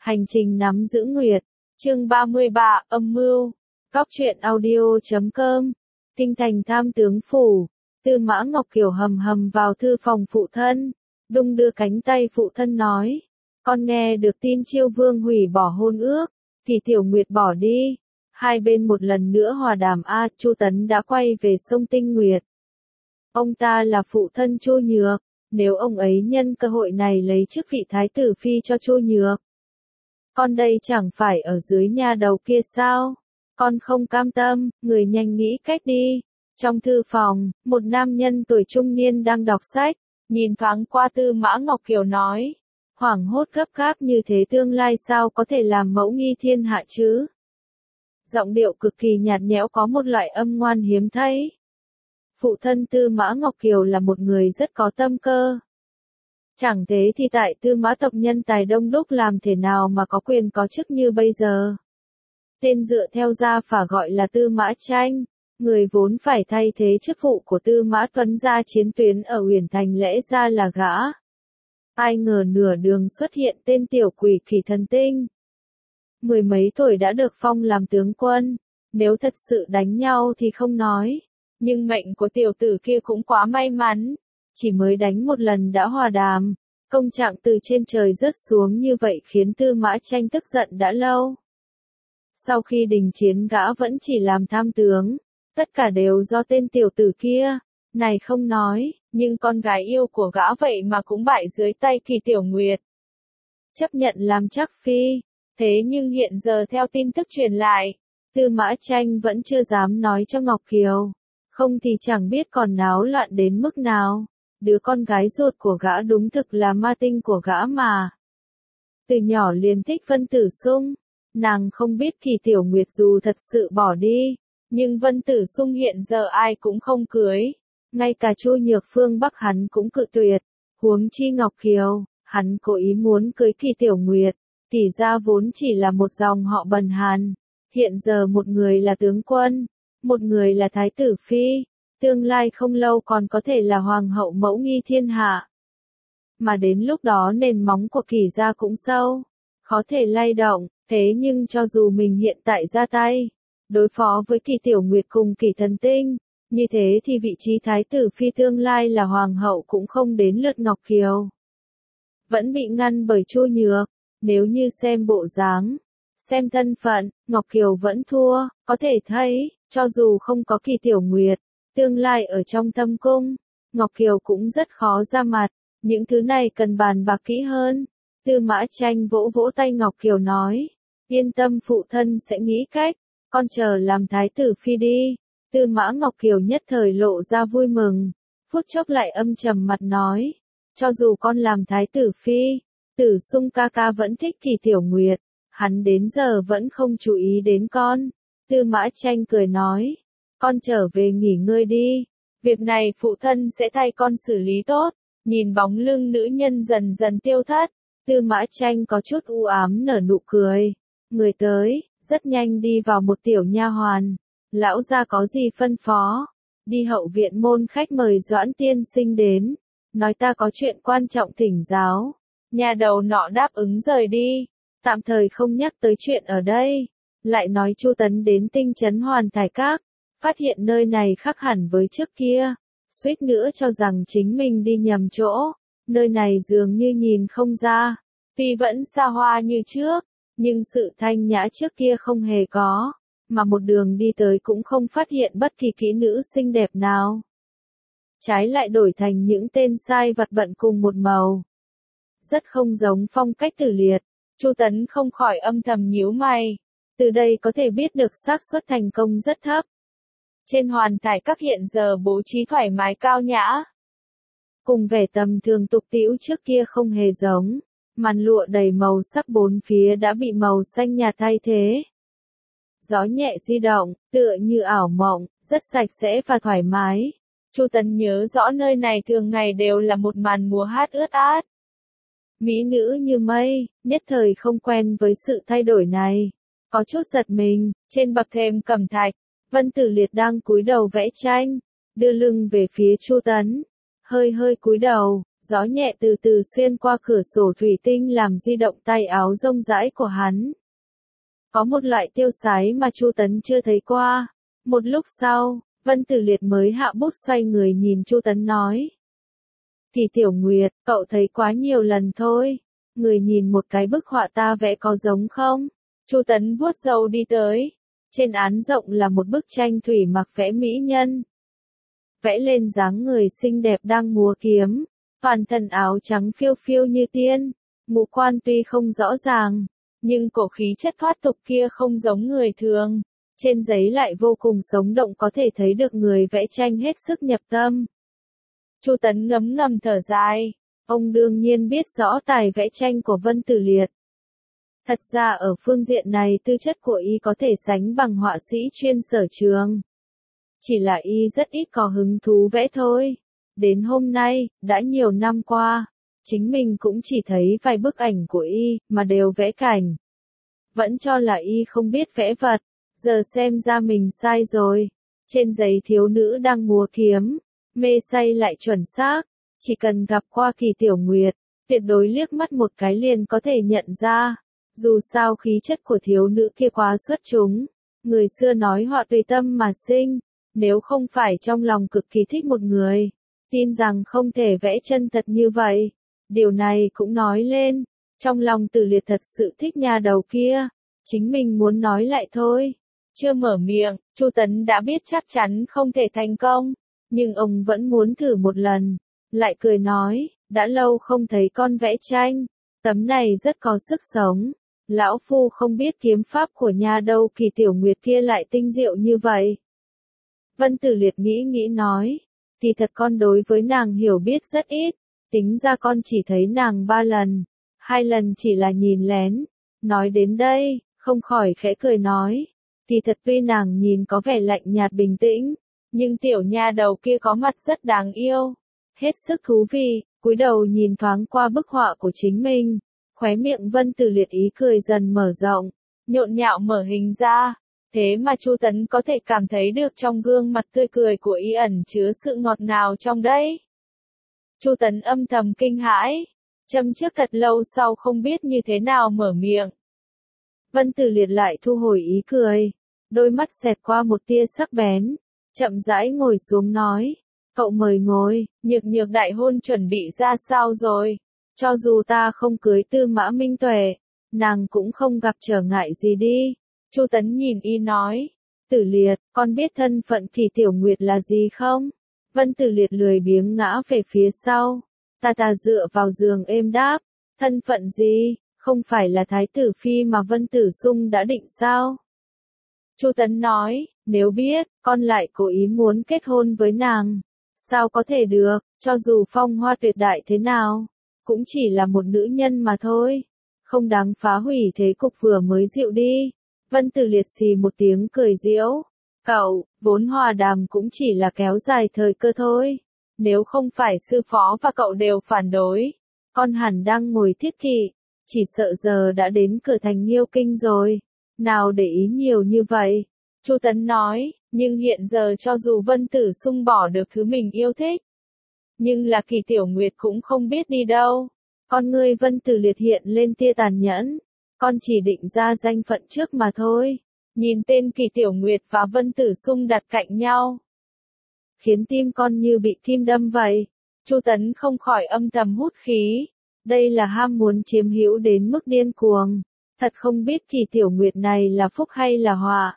Hành trình nắm giữ nguyệt. Chương 33, âm mưu. Góc truyện audio.com. Kinh thành tham tướng phủ. Tư Mã Ngọc Kiều hầm hầm vào thư phòng phụ thân, đung đưa cánh tay phụ thân nói: con nghe được tin Chiêu Vương hủy bỏ hôn ước, thì Tiểu Nguyệt bỏ đi. Hai bên một lần nữa hòa đàm. Chu Tấn đã quay về sông Tinh Nguyệt. Ông ta là phụ thân Chu Nhược, nếu ông ấy nhân cơ hội này lấy chức vị thái tử phi cho Chu Nhược, con đây chẳng phải ở dưới nhà đầu kia sao? Con không cam tâm, người nhanh nghĩ cách đi. Trong thư phòng, một nam nhân tuổi trung niên đang đọc sách, nhìn thoáng qua Tư Mã Ngọc Kiều nói: hoảng hốt gấp gáp như thế tương lai sao có thể làm mẫu nghi thiên hạ chứ? Giọng điệu cực kỳ nhạt nhẽo, có một loại âm ngoan hiếm thấy. Phụ thân Tư Mã Ngọc Kiều là một người rất có tâm cơ. Chẳng thế thì tại Tư Mã tộc nhân tài đông đúc làm thế nào mà có quyền có chức như bây giờ. Tên dựa theo gia phả gọi là Tư Mã Tranh, người vốn phải thay thế chức vụ của Tư Mã Tuấn ra chiến tuyến ở Uyển Thành lẽ ra là gã. Ai ngờ nửa đường xuất hiện tên tiểu quỷ Kỳ Thần Tinh. Mười mấy tuổi đã được phong làm tướng quân, nếu thật sự đánh nhau thì không nói. Nhưng mệnh của tiểu tử kia cũng quá may mắn, chỉ mới đánh một lần đã hòa đàm, công trạng từ trên trời rớt xuống như vậy khiến Tư Mã Tranh tức giận đã lâu. Sau khi đình chiến gã vẫn chỉ làm tham tướng, tất cả đều do tên tiểu tử kia, này không nói, nhưng con gái yêu của gã vậy mà cũng bại dưới tay Kỳ Tiểu Nguyệt. Chấp nhận làm chắc phi, thế nhưng hiện giờ theo tin tức truyền lại, Tư Mã Tranh vẫn chưa dám nói cho Ngọc Kiều, không thì chẳng biết còn náo loạn đến mức nào. Đứa con gái ruột của gã đúng thực là ma tinh của gã mà. Từ nhỏ liền thích Vân Tử Sung, nàng không biết Kỳ Tiểu Nguyệt dù thật sự bỏ đi, nhưng Vân Tử Sung hiện giờ ai cũng không cưới, ngay cả Chu Nhược Phương Bắc hắn cũng cự tuyệt, huống chi Ngọc Kiều, hắn cố ý muốn cưới Kỳ Tiểu Nguyệt, Kỳ gia vốn chỉ là một dòng họ bần hàn, hiện giờ một người là tướng quân, một người là thái tử phi, tương lai không lâu còn có thể là hoàng hậu mẫu nghi thiên hạ. Mà đến lúc đó nền móng của Kỳ gia cũng sâu, khó thể lay động, thế nhưng cho dù mình hiện tại ra tay, đối phó với Kỳ Tiểu Nguyệt cùng Kỳ Thần Tinh, như thế thì vị trí thái tử phi tương lai là hoàng hậu cũng không đến lượt Ngọc Kiều. Vẫn bị ngăn bởi Chu Nhược, nếu như xem bộ dáng, xem thân phận, Ngọc Kiều vẫn thua, có thể thấy, cho dù không có Kỳ Tiểu Nguyệt, tương lai ở trong Thâm Cung, Ngọc Kiều cũng rất khó ra mặt, những thứ này cần bàn bạc kỹ hơn. Tư Mã Tranh vỗ vỗ tay Ngọc Kiều nói: yên tâm, phụ thân sẽ nghĩ cách, con chờ làm thái tử phi đi. Tư Mã Ngọc Kiều nhất thời lộ ra vui mừng, phút chốc lại âm trầm mặt nói: cho dù con làm thái tử phi, Tử Sung ca ca vẫn thích Kỳ Tiểu Nguyệt, hắn đến giờ vẫn không chú ý đến con. Tư Mã Tranh cười nói: con trở về nghỉ ngơi đi, việc này phụ thân sẽ thay con xử lý tốt. Nhìn bóng lưng nữ nhân dần dần tiêu thất, Tư Mã Tranh có chút u ám nở nụ cười. Người tới, rất nhanh đi vào một tiểu nha hoàn. Lão gia có gì phân phó? Đi hậu viện môn khách mời Doãn tiên sinh đến, nói ta có chuyện quan trọng thỉnh giáo. Nhà đầu nọ đáp ứng rời đi, tạm thời không nhắc tới chuyện ở đây. Lại nói Chu Tấn đến Tinh Trấn Hoàn Thải Các, phát hiện nơi này khác hẳn với trước kia, suýt nữa cho rằng chính mình đi nhầm chỗ. Nơi này dường như nhìn không ra, tuy vẫn xa hoa như trước, nhưng sự thanh nhã trước kia không hề có, mà một đường đi tới cũng không phát hiện bất kỳ kỹ nữ xinh đẹp nào. Trái lại đổi thành những tên sai vặt bận cùng một màu. Rất không giống phong cách Tử Liệt. Chu Tấn không khỏi âm thầm nhíu mày. Từ đây có thể biết được xác suất thành công rất thấp. Trên Hoàn Thải Các hiện giờ bố trí thoải mái cao nhã, cùng vẻ tầm thường tục tĩu trước kia không hề giống. Màn lụa đầy màu sắc bốn phía đã bị màu xanh nhạt thay thế. Gió nhẹ di động, tựa như ảo mộng, rất sạch sẽ và thoải mái. Chu Tấn nhớ rõ nơi này thường ngày đều là một màn múa hát ướt át. Mỹ nữ như mây, nhất thời không quen với sự thay đổi này. Có chút giật mình, trên bậc thềm cẩm thạch, Vân Tử Liệt đang cúi đầu vẽ tranh, đưa lưng về phía Chu Tấn. Hơi hơi cúi đầu, Gió nhẹ từ từ xuyên qua cửa sổ thủy tinh làm di động tay áo rông rãi của hắn. Có một loại tiêu sái mà Chu Tấn chưa thấy qua. Một lúc sau, Vân Tử Liệt mới hạ bút xoay người nhìn Chu Tấn nói. Kỳ Tiểu Nguyệt, cậu thấy quá nhiều lần thôi. Người nhìn một cái bức họa ta vẽ có giống không? Chu Tấn vuốt râu đi tới. Trên án rộng là một bức tranh thủy mặc vẽ mỹ nhân. Vẽ lên dáng người xinh đẹp đang múa kiếm. Toàn thân áo trắng phiêu phiêu như tiên. Ngũ quan tuy không rõ ràng, nhưng cổ khí chất thoát tục kia không giống người thường. Trên giấy lại vô cùng sống động, có thể thấy được người vẽ tranh hết sức nhập tâm. Chu Tấn ngấm ngầm thở dài. Ông đương nhiên biết rõ tài vẽ tranh của Vân Tử Liệt. Thật ra ở phương diện này tư chất của y có thể sánh bằng họa sĩ chuyên sở trường. Chỉ là y rất ít có hứng thú vẽ thôi. Đến hôm nay, đã nhiều năm qua, chính mình cũng chỉ thấy vài bức ảnh của y, mà đều vẽ cảnh. Vẫn cho là y không biết vẽ vật, giờ xem ra mình sai rồi. Trên giấy thiếu nữ đang múa kiếm, mê say lại chuẩn xác, chỉ cần gặp qua Kỳ Tiểu Nguyệt, tuyệt đối liếc mắt một cái liền có thể nhận ra. Dù sao khí chất của thiếu nữ kia quá xuất chúng, người xưa nói họa tùy tâm mà sinh, nếu không phải trong lòng cực kỳ thích một người, tin rằng không thể vẽ chân thật như vậy. Điều này cũng nói lên, trong lòng Tử Liệt thật sự thích nhà đầu kia, chính mình muốn nói lại thôi. Chưa mở miệng, Chu Tấn đã biết chắc chắn không thể thành công, nhưng ông vẫn muốn thử một lần, lại cười nói, đã lâu không thấy con vẽ tranh, tấm này rất có sức sống. Lão Phu không biết kiếm pháp của nhà đâu Kỳ Tiểu Nguyệt kia lại tinh diệu như vậy. Vân Tử Liệt nghĩ nói, kỳ thật con đối với nàng hiểu biết rất ít, tính ra con chỉ thấy nàng 3 lần, 2 lần chỉ là nhìn lén. Nói đến đây, không khỏi khẽ cười nói, kỳ thật tuy nàng nhìn có vẻ lạnh nhạt bình tĩnh, nhưng tiểu nha đầu kia có mặt rất đáng yêu, hết sức thú vị. Cúi đầu nhìn thoáng qua bức họa của chính mình, khóe miệng Vân Tử Liệt ý cười dần mở rộng, nhộn nhạo mở hình ra. Thế mà Chu Tấn có thể cảm thấy được trong gương mặt tươi cười của y ẩn chứa sự ngọt ngào trong đấy. Chu Tấn âm thầm kinh hãi, châm trước thật lâu sau không biết như thế nào mở miệng. Vân Tử Liệt lại thu hồi ý cười, đôi mắt xẹt qua một tia sắc bén, chậm rãi ngồi xuống nói, cậu mời ngồi, Nhược Nhược đại hôn chuẩn bị ra sao rồi? Cho dù ta không cưới Tư Mã Minh Tuệ, nàng cũng không gặp trở ngại gì đi. Chu Tấn nhìn y nói, Tử Liệt, con biết thân phận Kỳ Tiểu Nguyệt là gì không? Vân Tử Liệt lười biếng ngã về phía sau, ta dựa vào giường êm đáp, thân phận gì, không phải là Thái tử Phi mà Vân Tử Sung đã định sao? Chu Tấn nói, nếu biết, con lại cố ý muốn kết hôn với nàng. Sao có thể được, cho dù phong hoa tuyệt đại thế nào, cũng chỉ là một nữ nhân mà thôi, không đáng phá hủy thế cục vừa mới dịu đi. Vân Tử Liệt xì một tiếng cười giễu, cậu, vốn hòa đàm cũng chỉ là kéo dài thời cơ thôi, nếu không phải sư phó và cậu đều phản đối, con hẳn đang ngồi thiết kỵ, chỉ sợ giờ đã đến cửa thành Nhiêu Kinh rồi, nào để ý nhiều như vậy. Chu Tấn nói, nhưng hiện giờ cho dù Vân Tử Sung bỏ được thứ mình yêu thích, nhưng là Kỳ Tiểu Nguyệt cũng không biết đi đâu. Con ngươi Vân Tử Liệt hiện lên tia tàn nhẫn, con chỉ định ra danh phận trước mà thôi. Nhìn tên Kỳ Tiểu Nguyệt và Vân Tử Sung đặt cạnh nhau, khiến tim con như bị kim đâm vậy. Chu Tấn không khỏi âm thầm hút khí, đây là ham muốn chiếm hữu đến mức điên cuồng, thật không biết Kỳ Tiểu Nguyệt này là phúc hay là họa.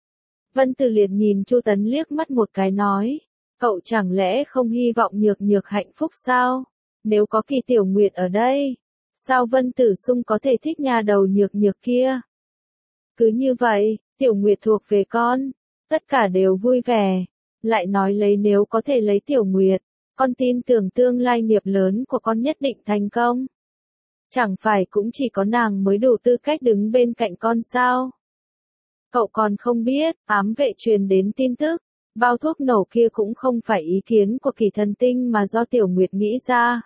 Vân Tử Liệt nhìn Chu Tấn liếc mắt một cái nói, cậu chẳng lẽ không hy vọng Nhược Nhược hạnh phúc sao? Nếu có Kỳ Tiểu Nguyệt ở đây, sao Vân Tử Sung có thể thích nhà đầu Nhược Nhược kia? Cứ như vậy, Tiểu Nguyệt thuộc về con, tất cả đều vui vẻ. Lại nói lấy nếu có thể lấy Tiểu Nguyệt, con tin tưởng tương lai nghiệp lớn của con nhất định thành công. Chẳng phải cũng chỉ có nàng mới đủ tư cách đứng bên cạnh con sao? Cậu còn không biết, ám vệ truyền đến tin tức, bao thuốc nổ kia cũng không phải ý kiến của Kỳ Thần Tinh mà do Tiểu Nguyệt nghĩ ra.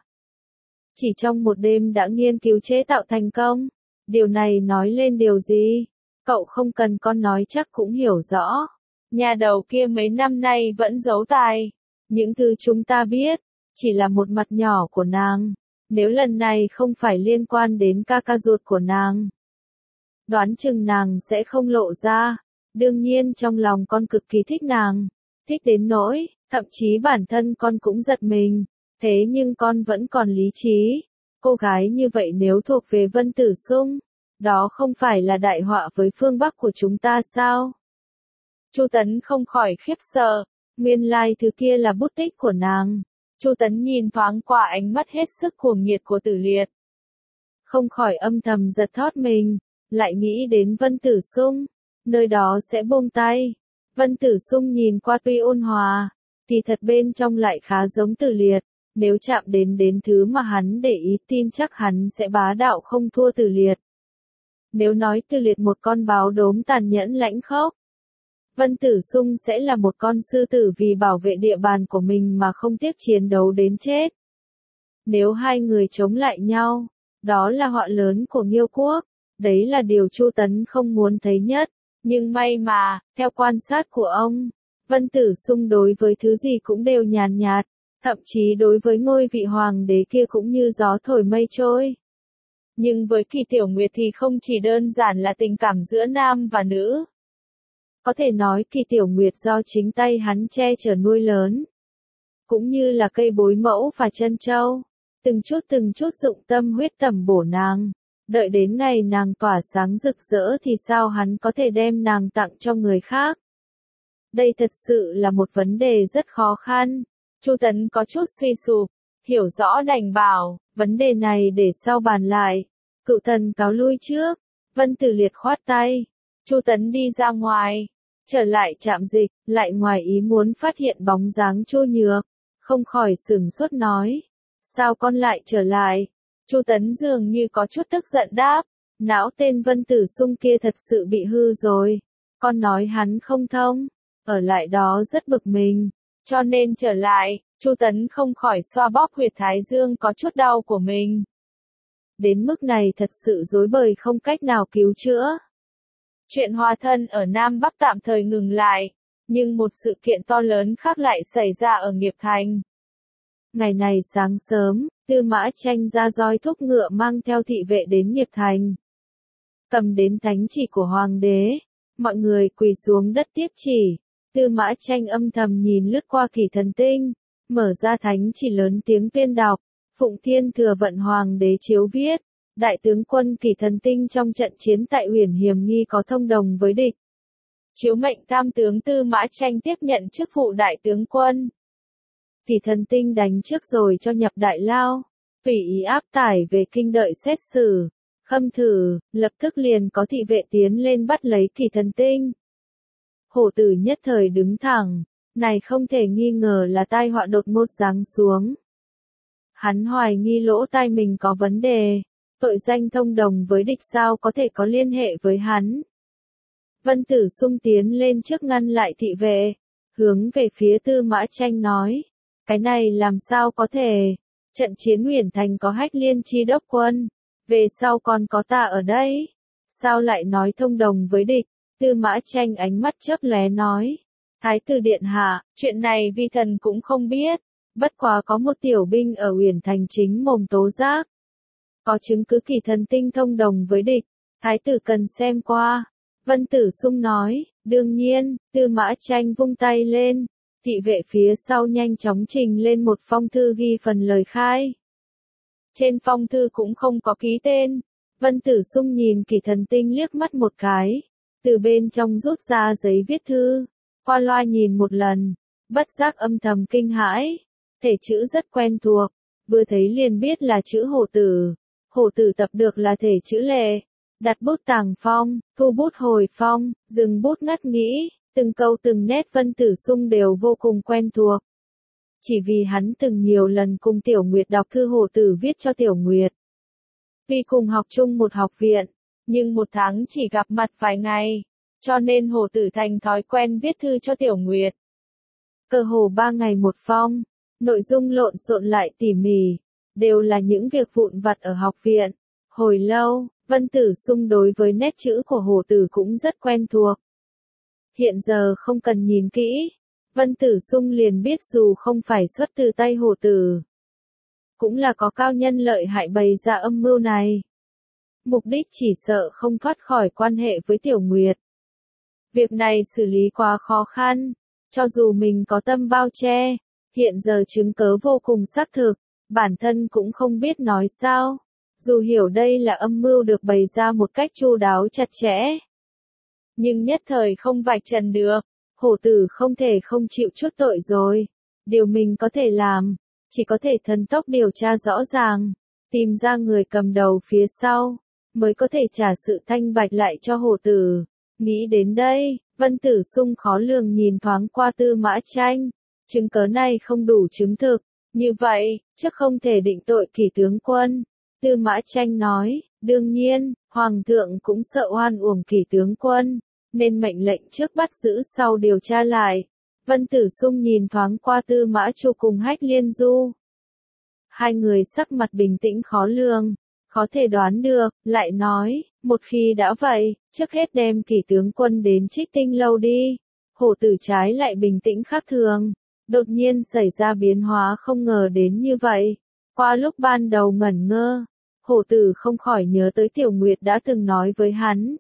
Chỉ trong một đêm đã nghiên cứu chế tạo thành công. Điều này nói lên điều gì? Cậu không cần con nói chắc cũng hiểu rõ. Nhà đầu kia mấy năm nay vẫn giấu tài. Những thứ chúng ta biết, chỉ là một mặt nhỏ của nàng. Nếu lần này không phải liên quan đến ca ca ruột của nàng, đoán chừng nàng sẽ không lộ ra. Đương nhiên trong lòng con cực kỳ thích nàng, thích đến nỗi, thậm chí bản thân con cũng giật mình. Thế nhưng con vẫn còn lý trí. Cô gái như vậy nếu thuộc về Vân Tử Sung, đó không phải là đại họa với phương Bắc của chúng ta sao? Chu Tấn không khỏi khiếp sợ, nguyên lai thứ kia là bút tích của nàng. Chu Tấn nhìn thoáng qua ánh mắt hết sức cuồng nhiệt của Tử Liệt, không khỏi âm thầm giật thót mình, lại nghĩ đến Vân Tử Sung, nơi đó sẽ buông tay. Vân Tử Sung nhìn qua tuy ôn hòa, thì thật bên trong lại khá giống Tử Liệt. Nếu chạm đến thứ mà hắn để ý, tin chắc hắn sẽ bá đạo không thua Tử Liệt. Nếu nói Tử Liệt một con báo đốm tàn nhẫn lãnh khốc, Vân Tử Sung sẽ là một con sư tử vì bảo vệ địa bàn của mình mà không tiếc chiến đấu đến chết. Nếu hai người chống lại nhau, đó là họa lớn của Nghiêu quốc. Đấy là điều Chu Tấn không muốn thấy nhất. Nhưng may mà, theo quan sát của ông, Vân Tử Sung đối với thứ gì cũng đều nhàn nhạt, thậm chí đối với ngôi vị hoàng đế kia cũng như gió thổi mây trôi. Nhưng với Kỳ Tiểu Nguyệt thì không chỉ đơn giản là tình cảm giữa nam và nữ. Có thể nói Kỳ Tiểu Nguyệt do chính tay hắn che chở nuôi lớn, cũng như là cây bối mẫu và chân châu, từng chút dụng tâm huyết tẩm bổ nàng. Đợi đến ngày nàng tỏa sáng rực rỡ thì sao hắn có thể đem nàng tặng cho người khác? Đây thật sự là một vấn đề rất khó khăn. Chu Tấn có chút suy sụp, hiểu rõ đành bảo, vấn đề này để sau bàn lại. Cựu thần cáo lui trước. Vân Tử Liệt khoát tay. Chu Tấn đi ra ngoài, trở lại trạm dịch, lại ngoài ý muốn phát hiện bóng dáng Chu Nhược, không khỏi sửng sốt nói: sao con lại trở lại? Chu Tấn dường như có chút tức giận đáp: não tên Vân Tử Sung kia thật sự bị hư rồi. Con nói hắn không thông, ở lại đó rất bực mình, cho nên trở lại. Chu Tấn không khỏi xoa bóp huyệt thái dương có chút đau của mình. Đến mức này thật sự rối bời không cách nào cứu chữa. Chuyện hòa thân ở Nam Bắc tạm thời ngừng lại, nhưng một sự kiện to lớn khác lại xảy ra ở Nghiệp Thành. Ngày này sáng sớm, Tư Mã Tranh ra roi thúc ngựa mang theo thị vệ đến Nghiệp Thành. Cầm đến thánh chỉ của hoàng đế, mọi người quỳ xuống đất tiếp chỉ. Tư Mã Tranh âm thầm nhìn lướt qua Kỳ Thần Tinh, mở ra thánh chỉ lớn tiếng tuyên đọc. Phụng Thiên Thừa Vận hoàng đế chiếu viết, đại tướng quân Kỳ Thần Tinh trong trận chiến tại Huyền hiểm nghi có thông đồng với địch. Chiếu mệnh tam tướng Tư Mã Tranh tiếp nhận chức vụ đại tướng quân. Kỳ Thần Tinh đánh trước rồi cho nhập đại lao, tùy ý áp tải về kinh đợi xét xử. Khâm Thử, lập tức liền có thị vệ tiến lên bắt lấy Kỳ Thần Tinh. Hổ Tử nhất thời đứng thẳng, này không thể nghi ngờ là tai họa đột ngột giáng xuống. Hắn hoài nghi lỗ tai mình có vấn đề, tội danh thông đồng với địch sao có thể có liên hệ với hắn. Vân Tử Sung tiến lên trước ngăn lại thị vệ, hướng về phía Tư Mã Tranh nói, cái này làm sao có thể, trận chiến Huyền Thành có Hách Liên chi đốc quân, về sau còn có ta ở đây, sao lại nói thông đồng với địch? Tư Mã Tranh ánh mắt chớp lóe nói, Thái tử điện hạ, chuyện này vi thần cũng không biết. Bất quá có một tiểu binh ở Huyền Thành chính mồm tố giác, có chứng cứ Kỳ Thần Tinh thông đồng với địch, thái tử cần xem qua. Vân Tử Sung nói, đương nhiên. Tư Mã Tranh vung tay lên, thị vệ phía sau nhanh chóng trình lên một phong thư ghi phần lời khai. Trên phong thư cũng không có ký tên. Vân Tử Sung nhìn Kỳ Thần Tinh liếc mắt một cái, từ bên trong rút ra giấy viết thư, qua loa nhìn một lần, bất giác âm thầm kinh hãi. Thể chữ rất quen thuộc, vừa thấy liền biết là chữ Hổ Tử. Hổ Tử tập được là thể chữ lệ, đặt bút tàng phong, thu bút hồi phong, dừng bút ngắt nghĩ, từng câu từng nét Vân Tử Sung đều vô cùng quen thuộc. Chỉ vì hắn từng nhiều lần cùng Tiểu Nguyệt đọc thư Hổ Tử viết cho Tiểu Nguyệt. Vì cùng học chung một học viện, nhưng một tháng chỉ gặp mặt vài ngày, cho nên Hổ Tử thành thói quen viết thư cho Tiểu Nguyệt. Cơ hồ 3 ngày một phong. Nội dung lộn xộn lại tỉ mỉ, đều là những việc vụn vặt ở học viện. Hồi lâu, Vân Tử Sung đối với nét chữ của Hổ Tử cũng rất quen thuộc. Hiện giờ không cần nhìn kỹ, Vân Tử Sung liền biết dù không phải xuất từ tay hổ tử, cũng là có cao nhân lợi hại bày ra âm mưu này. Mục đích chỉ sợ không thoát khỏi quan hệ với Tiểu Nguyệt. Việc này xử lý quá khó khăn, cho dù mình có tâm bao che, hiện giờ chứng cớ vô cùng xác thực, bản thân cũng không biết nói sao. Dù hiểu đây là âm mưu được bày ra một cách chu đáo chặt chẽ, nhưng nhất thời không vạch trần được, hổ tử không thể không chịu chút tội rồi. Điều mình có thể làm, chỉ có thể thần tốc điều tra rõ ràng, tìm ra người cầm đầu phía sau, mới có thể trả sự thanh bạch lại cho hổ tử. Nghĩ đến đây, Vân Tử Sung khó lường nhìn thoáng qua Tư Mã Tranh, chứng cớ này không đủ chứng thực, như vậy, chắc không thể định tội Kỷ tướng quân. Tư Mã Tranh nói, đương nhiên, Hoàng thượng cũng sợ oan uổng Kỷ tướng quân, nên mệnh lệnh trước bắt giữ sau điều tra lại. Vân Tử Sung nhìn thoáng qua Tư Mã Chu cùng Hách Liên Du. Hai người sắc mặt bình tĩnh khó lường, khó thể đoán được, lại nói, một khi đã vậy, trước hết đem Kỷ tướng quân đến Trích Tinh lâu đi. Hổ tử trái lại bình tĩnh khác thường, đột nhiên xảy ra biến hóa không ngờ đến như vậy. Qua lúc ban đầu ngẩn ngơ, hổ tử không khỏi nhớ tới Tiểu Nguyệt đã từng nói với hắn.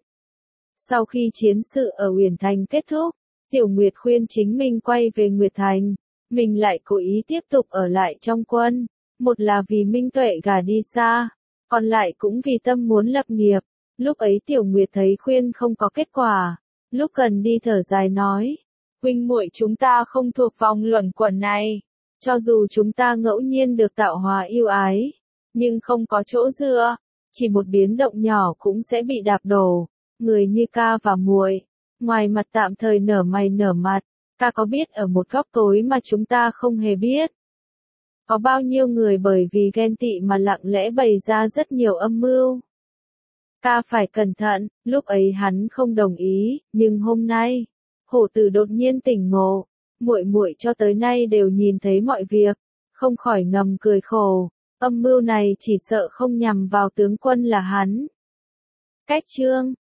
Sau khi chiến sự ở Uyển Thành kết thúc, Tiểu Nguyệt khuyên chính mình quay về Nguyệt Thành, mình lại cố ý tiếp tục ở lại trong quân, một là vì Minh Tuệ gả đi xa, còn lại cũng vì tâm muốn lập nghiệp. Lúc ấy Tiểu Nguyệt thấy khuyên không có kết quả, lúc cần đi thở dài nói, huynh muội chúng ta không thuộc vòng luẩn quẩn này, cho dù chúng ta ngẫu nhiên được tạo hóa yêu ái, nhưng không có chỗ dựa, chỉ một biến động nhỏ cũng sẽ bị đạp đổ. Người như ca và muội, ngoài mặt tạm thời nở mày nở mặt, ca có biết ở một góc tối mà chúng ta không hề biết. Có bao nhiêu người bởi vì ghen tị mà lặng lẽ bày ra rất nhiều âm mưu. Ca phải cẩn thận, lúc ấy hắn không đồng ý, nhưng hôm nay, hổ tử đột nhiên tỉnh ngộ, muội muội cho tới nay đều nhìn thấy mọi việc, không khỏi ngầm cười khổ, âm mưu này chỉ sợ không nhằm vào tướng quân là hắn. Cách chương